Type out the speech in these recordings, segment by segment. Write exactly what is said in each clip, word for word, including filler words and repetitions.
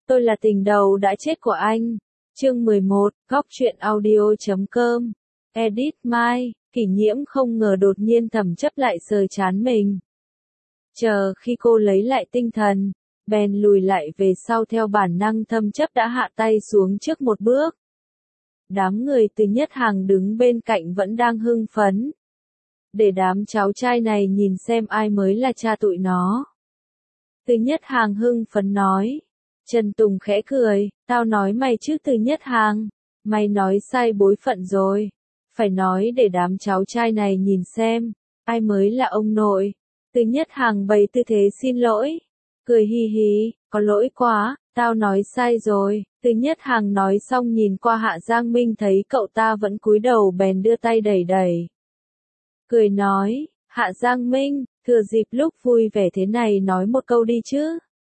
Tôi là tình đầu đã chết của anh. Chương mười một, góc truyện audio chấm com. Edit Mai, Kỷ Nhiễm không ngờ đột nhiên Thẩm Chấp lại sờ trán mình. Chờ khi cô lấy lại tinh thần, bèn lùi lại về sau theo bản năng Thẩm Chấp đã hạ tay xuống trước một bước. Đám người Từ Nhất Hàng đứng bên cạnh vẫn đang hưng phấn. Để đám cháu trai này nhìn xem ai mới là cha tụi nó. Từ Nhất Hàng hưng phấn nói. Trần Tùng khẽ cười, tao nói mày chứ Từ Nhất Hàng, mày nói sai bối phận rồi. Phải nói để đám cháu trai này nhìn xem, ai mới là ông nội. Từ Nhất Hàng bày tư thế xin lỗi. Cười hi hi, có lỗi quá, tao nói sai rồi. Từ Nhất Hàng nói xong nhìn qua Hạ Giang Minh thấy cậu ta vẫn cúi đầu bèn đưa tay đẩy đẩy. Cười nói, Hạ Giang Minh, thừa dịp lúc vui vẻ thế này nói một câu đi chứ.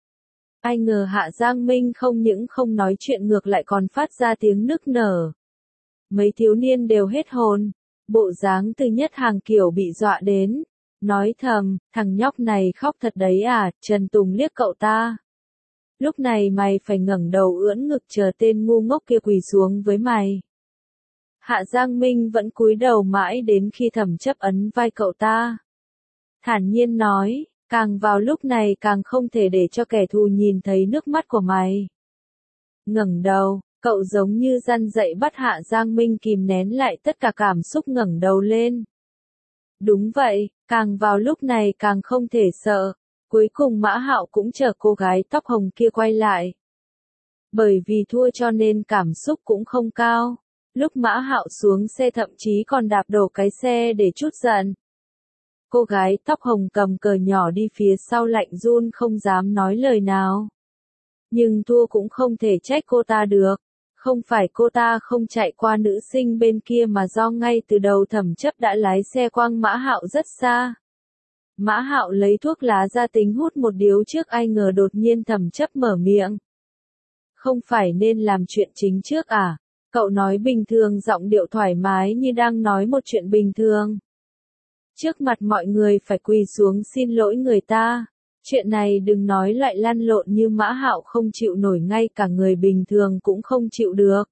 Ai ngờ Hạ Giang Minh không những không nói chuyện ngược lại còn phát ra tiếng nức nở. Mấy thiếu niên đều hết hồn, bộ dáng Từ Nhất Hàng kiểu bị dọa đến, nói thầm, thằng nhóc này khóc thật đấy à, Trần Tùng liếc cậu ta. Lúc này mày phải ngẩng đầu ưỡn ngực chờ tên ngu ngốc kia quỳ xuống với mày. Hạ Giang Minh vẫn cúi đầu mãi đến khi Thẩm Chấp ấn vai cậu ta. Thản nhiên nói, càng vào lúc này càng không thể để cho kẻ thù nhìn thấy nước mắt của mày. Ngẩng đầu, cậu giống như răn dạy bắt Hạ Giang Minh kìm nén lại tất cả cảm xúc ngẩng đầu lên. Đúng vậy, càng vào lúc này càng không thể sợ. Cuối cùng Mã Hạo cũng chờ cô gái tóc hồng kia quay lại. Bởi vì thua cho nên cảm xúc cũng không cao. Lúc Mã Hạo xuống xe thậm chí còn đạp đổ cái xe để trút giận. Cô gái tóc hồng cầm cờ nhỏ đi phía sau lạnh run không dám nói lời nào. Nhưng thua cũng không thể trách cô ta được. Không phải cô ta không chạy qua nữ sinh bên kia mà do ngay từ đầu Thẩm Chấp đã lái xe quăng Mã Hạo rất xa. Mã Hạo lấy thuốc lá ra tính hút một điếu trước ai ngờ đột nhiên Thẩm Chấp mở miệng. Không phải nên làm chuyện chính trước à? Cậu nói bình thường giọng điệu thoải mái như đang nói một chuyện bình thường. Trước mặt mọi người phải quỳ xuống xin lỗi người ta. Chuyện này đừng nói lại lăn lộn như Mã Hạo không chịu nổi ngay cả người bình thường cũng không chịu được.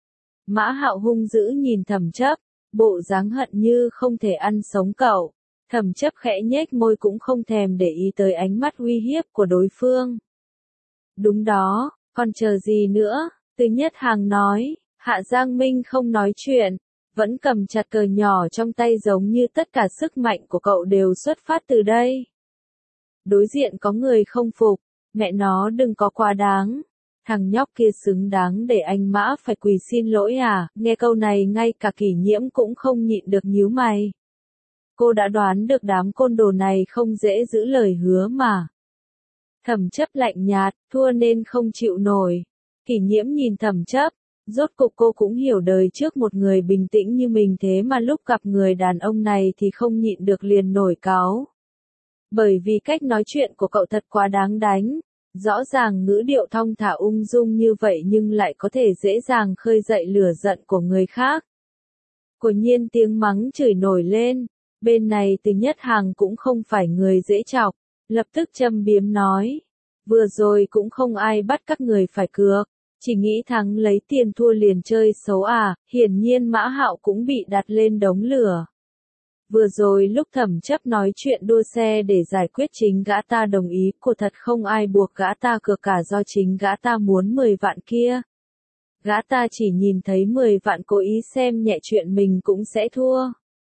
Mã Hạo hung dữ nhìn Thẩm Chấp, bộ dáng hận như không thể ăn sống cậu. Thẩm Chấp khẽ nhếch môi cũng không thèm để ý tới ánh mắt uy hiếp của đối phương. Đúng đó, còn chờ gì nữa, Từ Nhất Hàng nói. Hạ Giang Minh không nói chuyện, vẫn cầm chặt cờ nhỏ trong tay giống như tất cả sức mạnh của cậu đều xuất phát từ đây. Đối diện có người không phục, mẹ nó đừng có quá đáng. Thằng nhóc kia xứng đáng để anh Mã phải quỳ xin lỗi à, nghe câu này ngay cả Kỷ Nhiễm cũng không nhịn được nhíu mày. Cô đã đoán được đám côn đồ này không dễ giữ lời hứa mà. Thẩm Chấp lạnh nhạt, thua nên không chịu nổi. Kỷ Nhiễm nhìn Thẩm Chấp, rốt cục cô cũng hiểu đời trước một người bình tĩnh như mình thế mà lúc gặp người đàn ông này thì không nhịn được liền nổi cáu. Bởi vì cách nói chuyện của cậu thật quá đáng đánh. Rõ ràng ngữ điệu thong thả ung dung như vậy nhưng lại có thể dễ dàng khơi dậy lửa giận của người khác. Quả nhiên tiếng mắng chửi nổi lên. Bên này Từ Nhất Hàng cũng không phải người dễ chọc, lập tức châm biếm nói. Vừa rồi cũng không ai bắt các người phải cược, chỉ nghĩ thắng lấy tiền thua liền chơi xấu à, hiển nhiên Mã Hạo cũng bị đặt lên đống lửa. Vừa rồi lúc Thẩm Chấp nói chuyện đua xe để giải quyết chính gã ta đồng ý, cô thật không ai buộc gã ta cược cả do chính gã ta muốn mười vạn kia. Gã ta chỉ nhìn thấy mười vạn cố ý xem nhẹ chuyện mình cũng sẽ thua.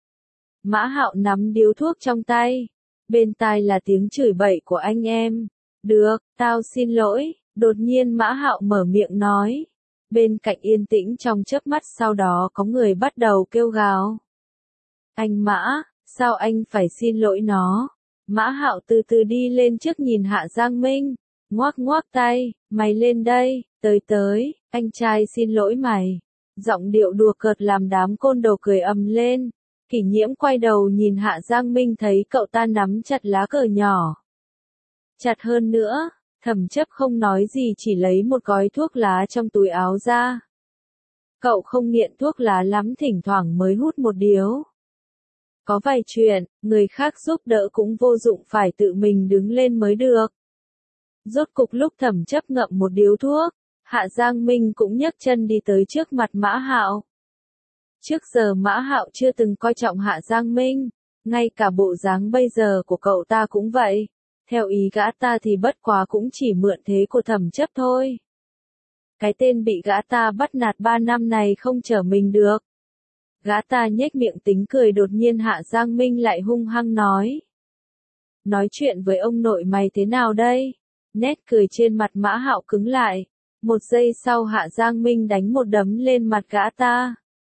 Mã Hạo nắm điếu thuốc trong tay. Bên tai là tiếng chửi bậy của anh em. Được, tao xin lỗi. Đột nhiên Mã Hạo mở miệng nói. Bên cạnh yên tĩnh trong chớp mắt sau đó có người bắt đầu kêu gào. Anh Mã, sao anh phải xin lỗi nó? Mã Hạo từ từ đi lên trước nhìn Hạ Giang Minh. Ngoác ngoác tay, mày lên đây, tới tới, anh trai xin lỗi mày. Giọng điệu đùa cợt làm đám côn đồ cười ầm lên. Kỷ Nhiễm quay đầu nhìn Hạ Giang Minh thấy cậu ta nắm chặt lá cờ nhỏ. Chặt hơn nữa, Thẩm Chấp không nói gì chỉ lấy một gói thuốc lá trong túi áo ra. Cậu không nghiện thuốc lá lắm thỉnh thoảng mới hút một điếu. Có vài chuyện, người khác giúp đỡ cũng vô dụng phải tự mình đứng lên mới được. Rốt cục lúc Thẩm Chấp ngậm một điếu thuốc, Hạ Giang Minh cũng nhấc chân đi tới trước mặt Mã Hạo. Trước giờ Mã Hạo chưa từng coi trọng Hạ Giang Minh, ngay cả bộ dáng bây giờ của cậu ta cũng vậy. Theo ý gã ta thì bất quá cũng chỉ mượn thế của Thẩm Chấp thôi. Cái tên bị gã ta bắt nạt ba năm này không trở mình được. Gã ta nhếch miệng tính cười, đột nhiên Hạ Giang Minh lại hung hăng nói. Nói chuyện với ông nội mày thế nào đây? Nét cười trên mặt Mã Hạo cứng lại. Một giây sau Hạ Giang Minh đánh một đấm lên mặt gã ta.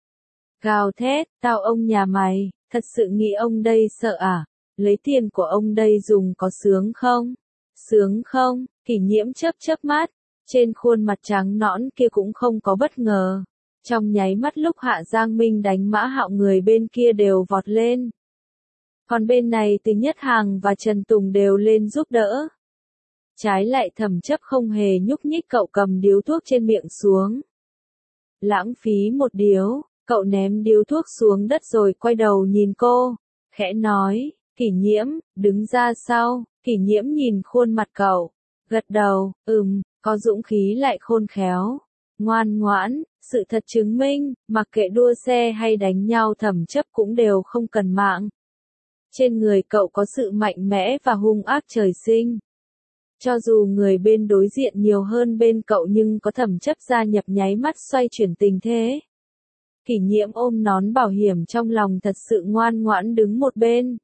Gào thét, tao ông nhà mày, thật sự nghĩ ông đây sợ à? Lấy tiền của ông đây dùng có sướng không? Sướng không? Kỷ Nhiễm chớp chớp mắt, trên khuôn mặt trắng nõn kia cũng không có bất ngờ. Trong nháy mắt lúc Hạ Giang Minh đánh Mã Hạo, người bên kia đều vọt lên. Còn bên này Từ Nhất Hàng và Trần Tùng đều lên giúp đỡ. Trái lại Thẩm Chấp không hề nhúc nhích, cậu cầm điếu thuốc trên miệng xuống. Lãng phí một điếu, cậu ném điếu thuốc xuống đất rồi quay đầu nhìn cô, khẽ nói, Kỷ Nhiễm, đứng ra sau. Kỷ Nhiễm nhìn khuôn mặt cậu, gật đầu, ừm, có dũng khí lại khôn khéo, ngoan ngoãn. Sự thật chứng minh, mặc kệ đua xe hay đánh nhau Thẩm Chấp cũng đều không cần mạng. Trên người cậu có sự mạnh mẽ và hung ác trời sinh. Cho dù người bên đối diện nhiều hơn bên cậu nhưng có Thẩm Chấp gia nhập nháy mắt xoay chuyển tình thế. Kỷ Nhiễm ôm nón bảo hiểm trong lòng, thật sự ngoan ngoãn đứng một bên.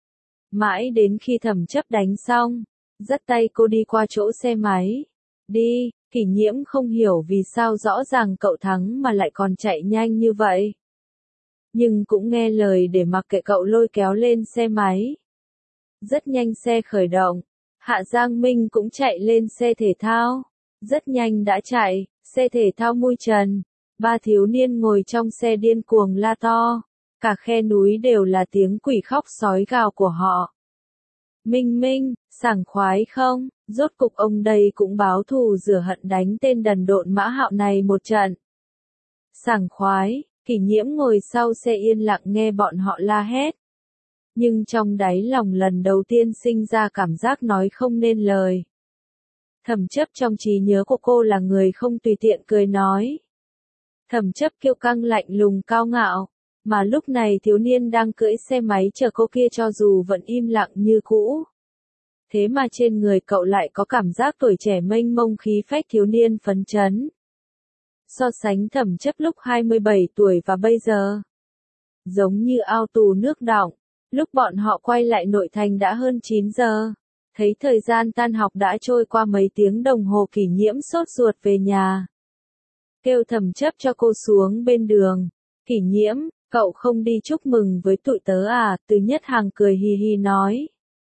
Mãi đến khi Thẩm Chấp đánh xong, dắt tay cô đi qua chỗ xe máy. Đi. Kỷ Nhiễm không hiểu vì sao rõ ràng cậu thắng mà lại còn chạy nhanh như vậy. Nhưng cũng nghe lời để mặc kệ cậu, lôi kéo lên xe máy. Rất nhanh xe khởi động, Hạ Giang Minh cũng chạy lên xe thể thao. Rất nhanh đã chạy, xe thể thao mui trần. Ba thiếu niên ngồi trong xe điên cuồng la to. Cả khe núi đều là tiếng quỷ khóc sói gào của họ. Minh Minh, sảng khoái không? Rốt cục ông đây cũng báo thù rửa hận, đánh tên đần độn Mã Hạo này một trận. Sảng khoái. Kỷ Nhiễm ngồi sau xe yên lặng nghe bọn họ la hét. Nhưng trong đáy lòng lần đầu tiên sinh ra cảm giác nói không nên lời. Thẩm Chấp trong trí nhớ của cô là người không tùy tiện cười nói. Thẩm Chấp kiêu căng lạnh lùng cao ngạo. Mà lúc này thiếu niên đang cưỡi xe máy chờ cô kia cho dù vẫn im lặng như cũ. Thế mà trên người cậu lại có cảm giác tuổi trẻ mênh mông, khí phách thiếu niên phấn chấn. So sánh Thẩm Chấp lúc hai mươi bảy tuổi và bây giờ, giống như ao tù nước đọng. Lúc bọn họ quay lại nội thành đã hơn chín giờ. Thấy thời gian tan học đã trôi qua mấy tiếng đồng hồ, Kỷ Nhiễm sốt ruột về nhà. Kêu Thẩm Chấp cho cô xuống bên đường. Kỷ Nhiễm, cậu không đi chúc mừng với tụi tớ à? Từ Nhất Hàng cười hì hì nói.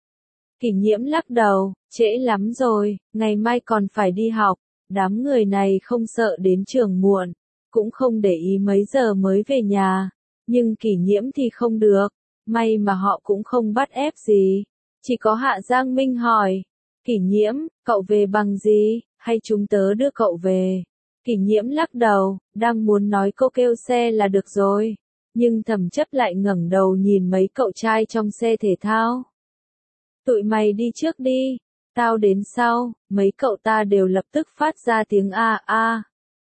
Kỷ Nhiễm lắc đầu, trễ lắm rồi, ngày mai còn phải đi học. Đám người này không sợ đến trường muộn, cũng không để ý mấy giờ mới về nhà. Nhưng Kỷ Nhiễm thì không được, may mà họ cũng không bắt ép gì. Chỉ có Hạ Giang Minh hỏi, Kỷ Nhiễm, cậu về bằng gì, hay chúng tớ đưa cậu về? Kỷ Nhiễm lắc đầu, đang muốn nói cô kêu xe là được rồi. Nhưng Thẩm Chấp lại ngẩng đầu nhìn mấy cậu trai trong xe thể thao. Tụi mày đi trước đi, tao đến sau. Mấy cậu ta đều lập tức phát ra tiếng a a.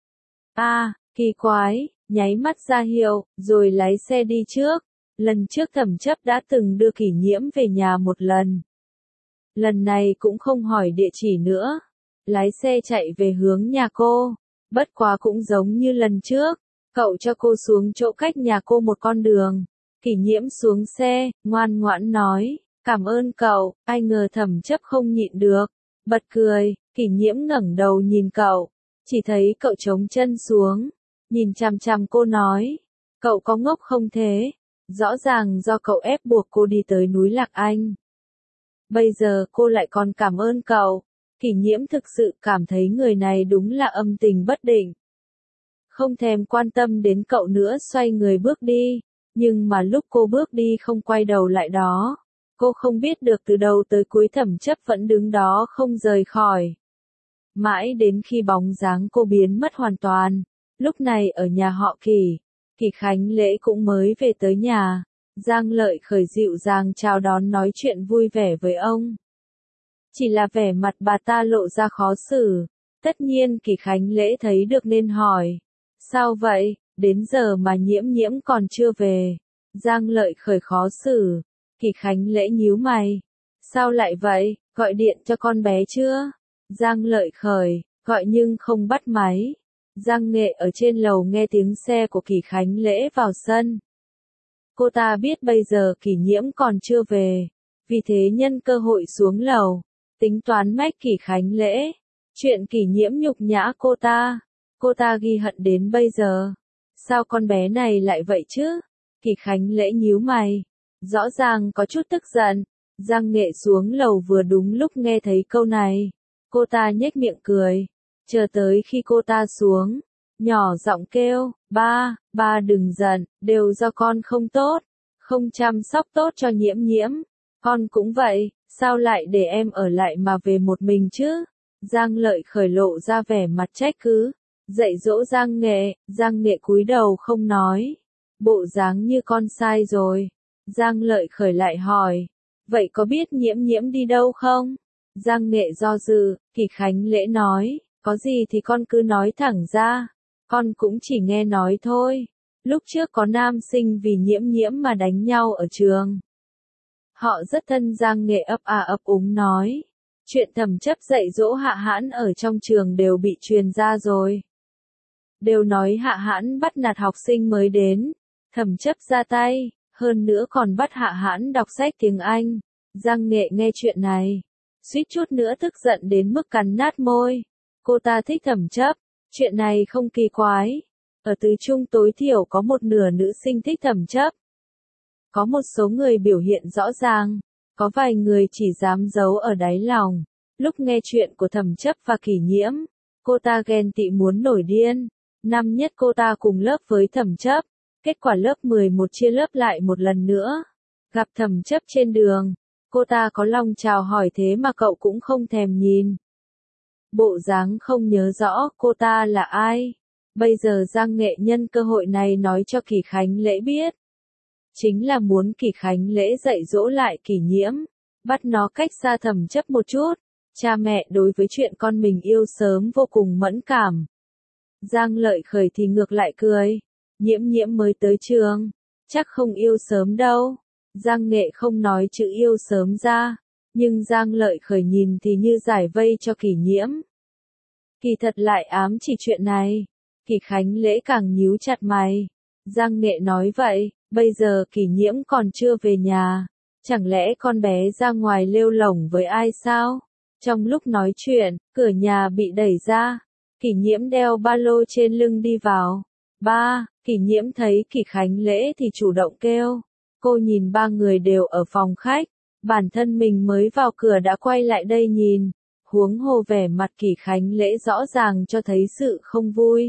A, kỳ quái, nháy mắt ra hiệu, rồi lái xe đi trước. Lần trước Thẩm Chấp đã từng đưa Kỷ Nhiễm về nhà một lần. Lần này cũng không hỏi địa chỉ nữa. Lái xe chạy về hướng nhà cô. Bất quá cũng giống như lần trước. Cậu cho cô xuống chỗ cách nhà cô một con đường. Kỷ Nhiễm xuống xe, ngoan ngoãn nói, cảm ơn cậu. Ai ngờ Thẩm Chấp không nhịn được, bật cười. Kỷ Nhiễm ngẩng đầu nhìn cậu, chỉ thấy cậu chống chân xuống, nhìn chằm chằm cô nói, cậu có ngốc không thế? Rõ ràng do cậu ép buộc cô đi tới núi Lạc Anh. Bây giờ cô lại còn cảm ơn cậu. Kỷ Nhiễm thực sự cảm thấy người này đúng là âm tình bất định. Không thèm quan tâm đến cậu nữa, xoay người bước đi. Nhưng mà lúc cô bước đi không quay đầu lại đó. Cô không biết được từ đầu tới cuối Thẩm Chấp vẫn đứng đó không rời khỏi. Mãi đến khi bóng dáng cô biến mất hoàn toàn. Lúc này ở nhà họ Kỷ, Kỷ Khánh Lễ cũng mới về tới nhà. Giang Lợi Khởi dịu dàng chào đón, nói chuyện vui vẻ với ông. Chỉ là vẻ mặt bà ta lộ ra khó xử. Tất nhiên Kỷ Khánh Lễ thấy được nên hỏi. Sao vậy, đến giờ mà Nhiễm Nhiễm còn chưa về? Giang Lợi Khởi khó xử. Kỷ Khánh Lễ nhíu mày. Sao lại vậy, gọi điện cho con bé chưa? Giang Lợi Khởi, gọi nhưng không bắt máy. Giang Nghệ ở trên lầu nghe tiếng xe của Kỷ Khánh Lễ vào sân. Cô ta biết bây giờ Kỷ Nhiễm còn chưa về. Vì thế nhân cơ hội xuống lầu. Tính toán mách Kỷ Khánh Lễ. Chuyện Kỷ Nhiễm nhục nhã cô ta. Cô ta ghi hận đến bây giờ. Sao con bé này lại vậy chứ? Kỷ Khánh Lễ nhíu mày. Rõ ràng có chút tức giận. Giang Nghệ xuống lầu vừa đúng lúc nghe thấy câu này. Cô ta nhếch miệng cười. Chờ tới khi cô ta xuống. Nhỏ giọng kêu, ba, ba đừng giận, đều do con không tốt. Không chăm sóc tốt cho Nhiễm Nhiễm. Con cũng vậy, sao lại để em ở lại mà về một mình chứ? Giang Lợi Khởi lộ ra vẻ mặt trách cứ. Dạy dỗ Giang Nghệ, Giang Nghệ cúi đầu không nói. Bộ dáng như con sai rồi. Giang Lợi Khởi lại hỏi. Vậy có biết Nhiễm Nhiễm đi đâu không? Giang Nghệ do dự, Kỷ Khánh Lễ nói. Có gì thì con cứ nói thẳng ra. Con cũng chỉ nghe nói thôi. Lúc trước có nam sinh vì Nhiễm Nhiễm mà đánh nhau ở trường. Họ rất thân. Giang Nghệ ấp à ấp úng nói. Chuyện Thẩm Chấp dạy dỗ Hạ Hãn ở trong trường đều bị truyền ra rồi. Đều nói Hạ Hãn bắt nạt học sinh mới đến. Thẩm Chấp ra tay, hơn nữa còn bắt Hạ Hãn đọc sách tiếng Anh. Giang Nghệ nghe chuyện này, suýt chút nữa tức giận đến mức cắn nát môi. Cô ta thích Thẩm Chấp, chuyện này không kỳ quái. Ở tứ trung tối thiểu có một nửa nữ sinh thích Thẩm Chấp. Có một số người biểu hiện rõ ràng, có vài người chỉ dám giấu ở đáy lòng. Lúc nghe chuyện của Thẩm Chấp và Kỷ Nhiễm, cô ta ghen tị muốn nổi điên. Năm nhất cô ta cùng lớp với Thẩm Chấp, kết quả lớp mười một chia lớp lại một lần nữa. Gặp Thẩm Chấp trên đường, cô ta có lòng chào hỏi thế mà cậu cũng không thèm nhìn. Bộ dáng không nhớ rõ cô ta là ai. Bây giờ Giang Nghệ nhân cơ hội này nói cho Kỷ Khánh Lễ biết. Chính là muốn Kỷ Khánh Lễ dạy dỗ lại Kỷ Nhiễm, bắt nó cách xa Thẩm Chấp một chút. Cha mẹ đối với chuyện con mình yêu sớm vô cùng mẫn cảm. Giang Lợi Khởi thì ngược lại cười. Nhiễm Nhiễm mới tới trường, chắc không yêu sớm đâu. Giang Nghệ không nói chữ yêu sớm ra, nhưng Giang Lợi Khởi nhìn thì như giải vây cho Kỷ Nhiễm. Kỳ thật lại ám chỉ chuyện này. Kỷ Khánh Lễ càng nhíu chặt mày. Giang Nghệ nói vậy, bây giờ Kỷ Nhiễm còn chưa về nhà. Chẳng lẽ con bé ra ngoài lêu lổng với ai sao? Trong lúc nói chuyện, cửa nhà bị đẩy ra. Kỷ Nhiễm đeo ba lô trên lưng đi vào. Ba, Kỷ Nhiễm thấy Kỷ Khánh Lễ thì chủ động kêu. Cô nhìn ba người đều ở phòng khách. Bản thân mình mới vào cửa đã quay lại đây nhìn. Huống hồ vẻ mặt Kỷ Khánh Lễ rõ ràng cho thấy sự không vui.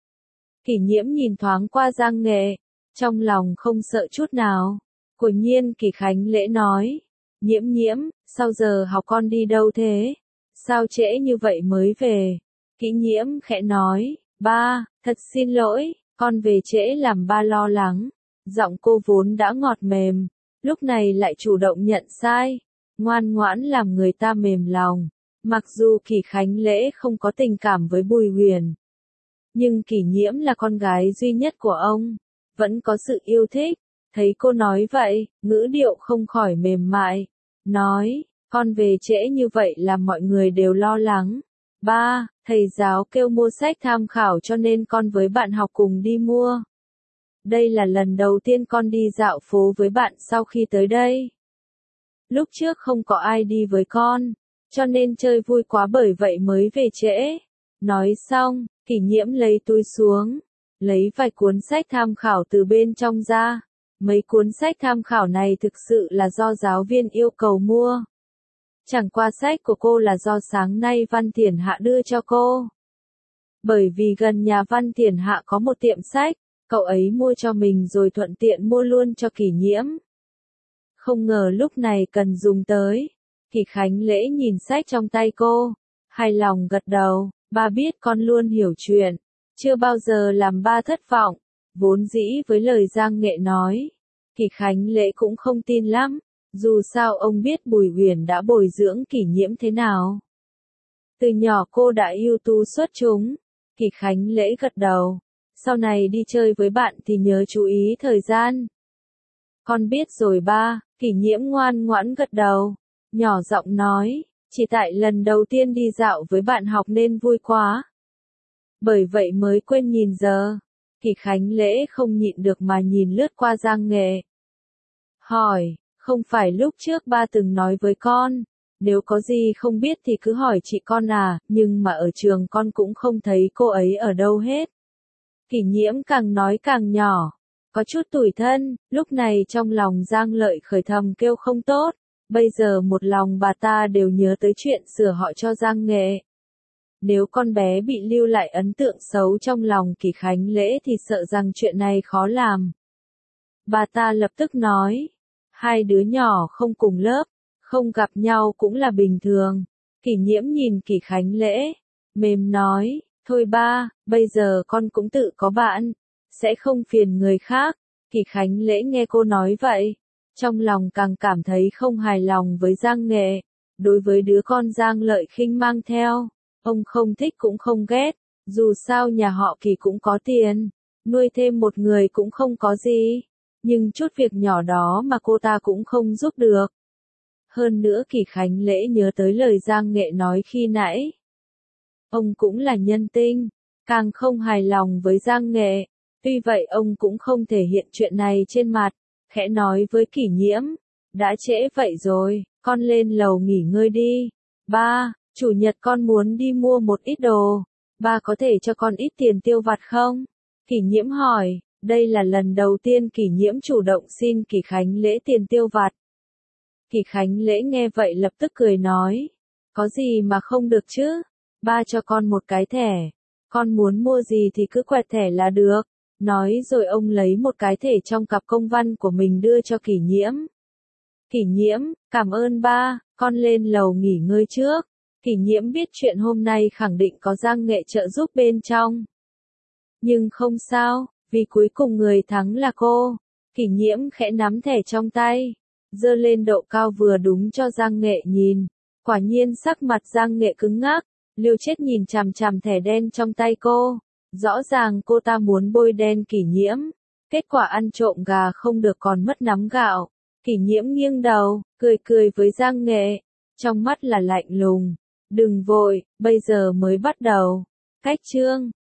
Kỷ Nhiễm nhìn thoáng qua Giang Nghệ, trong lòng không sợ chút nào. Quả nhiên Kỷ Khánh Lễ nói. Nhiễm Nhiễm, sao giờ học con đi đâu thế? Sao trễ như vậy mới về? Kỷ Nhiễm khẽ nói. Ba, thật xin lỗi, con về trễ làm ba lo lắng. Giọng cô vốn đã ngọt mềm, lúc này lại chủ động nhận sai. Ngoan ngoãn làm người ta mềm lòng. Mặc dù Kỷ Khánh Lễ không có tình cảm với Bùi Huyền, nhưng Kỷ Nhiễm là con gái duy nhất của ông, vẫn có sự yêu thích. Thấy cô nói vậy, ngữ điệu không khỏi mềm mại. Nói, con về trễ như vậy làm mọi người đều lo lắng. Ba, thầy giáo kêu mua sách tham khảo cho nên con với bạn học cùng đi mua. Đây là lần đầu tiên con đi dạo phố với bạn sau khi tới đây. Lúc trước không có ai đi với con, cho nên chơi vui quá bởi vậy mới về trễ. Nói xong, Kỷ Nhiễm lấy túi xuống, lấy vài cuốn sách tham khảo từ bên trong ra. Mấy cuốn sách tham khảo này thực sự là do giáo viên yêu cầu mua. Chẳng qua sách của cô là do sáng nay Văn Thiển Hạ đưa cho cô. Bởi vì gần nhà Văn Thiển Hạ có một tiệm sách, cậu ấy mua cho mình rồi thuận tiện mua luôn cho Kỷ Nhiễm. Không ngờ lúc này cần dùng tới. Kỷ Khánh Lễ nhìn sách trong tay cô, hài lòng gật đầu. Ba biết con luôn hiểu chuyện, chưa bao giờ làm ba thất vọng. Vốn dĩ với lời Giang Nghệ nói, Kỷ Khánh Lễ cũng không tin lắm. Dù sao ông biết Bùi Huyền đã bồi dưỡng Kỷ Nhiễm thế nào. Từ nhỏ cô đã ưu tú xuất chúng. Kỷ Khánh Lễ gật đầu. Sau này đi chơi với bạn thì nhớ chú ý thời gian. Con biết rồi ba, Kỷ Nhiễm ngoan ngoãn gật đầu. Nhỏ giọng nói, chỉ tại lần đầu tiên đi dạo với bạn học nên vui quá. Bởi vậy mới quên nhìn giờ. Kỷ Khánh Lễ không nhịn được mà nhìn lướt qua Giang Nghệ. Hỏi, không phải lúc trước ba từng nói với con, nếu có gì không biết thì cứ hỏi chị con à, nhưng mà ở trường con cũng không thấy cô ấy ở đâu hết. Kỷ Nhiễm càng nói càng nhỏ, có chút tủi thân, lúc này trong lòng Giang Lợi khởi thầm kêu không tốt, bây giờ một lòng bà ta đều nhớ tới chuyện sửa họ cho Giang Nghệ. Nếu con bé bị lưu lại ấn tượng xấu trong lòng Kỷ Khánh Lễ thì sợ rằng chuyện này khó làm. Bà ta lập tức nói, hai đứa nhỏ không cùng lớp, không gặp nhau cũng là bình thường. Kỷ Nhiễm nhìn Kỷ Khánh Lễ, mềm nói, thôi ba, bây giờ con cũng tự có bạn, sẽ không phiền người khác. Kỷ Khánh Lễ nghe cô nói vậy, trong lòng càng cảm thấy không hài lòng với Giang Nghệ. Đối với đứa con Giang Lợi khinh mang theo, ông không thích cũng không ghét, dù sao nhà họ Kỷ cũng có tiền, nuôi thêm một người cũng không có gì, nhưng chút việc nhỏ đó mà cô ta cũng không giúp được. Hơn nữa Kỷ Khánh Lễ nhớ tới lời Giang Nghệ nói khi nãy. Ông cũng là nhân tinh, càng không hài lòng với Giang Nghệ, tuy vậy ông cũng không thể hiện chuyện này trên mặt, khẽ nói với Kỷ Nhiễm, đã trễ vậy rồi, con lên lầu nghỉ ngơi đi. Ba, chủ nhật con muốn đi mua một ít đồ, ba có thể cho con ít tiền tiêu vặt không? Kỷ Nhiễm hỏi, đây là lần đầu tiên Kỷ Nhiễm chủ động xin Kỷ Khánh Lễ tiền tiêu vặt. Kỷ Khánh Lễ nghe vậy lập tức cười nói, có gì mà không được chứ, ba cho con một cái thẻ, con muốn mua gì thì cứ quẹt thẻ là được. Nói rồi ông lấy một cái thẻ trong cặp công văn của mình đưa cho Kỷ Nhiễm. Kỷ Nhiễm, cảm ơn ba, con lên lầu nghỉ ngơi trước. Kỷ Nhiễm biết chuyện hôm nay khẳng định có Giang Nghệ trợ giúp bên trong. Nhưng không sao, vì cuối cùng người thắng là cô. Kỷ Nhiễm khẽ nắm thẻ trong tay, giơ lên độ cao vừa đúng cho Giang Nghệ nhìn. Quả nhiên sắc mặt Giang Nghệ cứng ngắc, liều chết nhìn chằm chằm thẻ đen trong tay cô. Rõ ràng cô ta muốn bôi đen Kỷ Nhiễm. Kết quả ăn trộm gà không được còn mất nắm gạo. Kỷ Nhiễm nghiêng đầu, cười cười với Giang Nghệ. Trong mắt là lạnh lùng. Đừng vội, bây giờ mới bắt đầu. Cách chương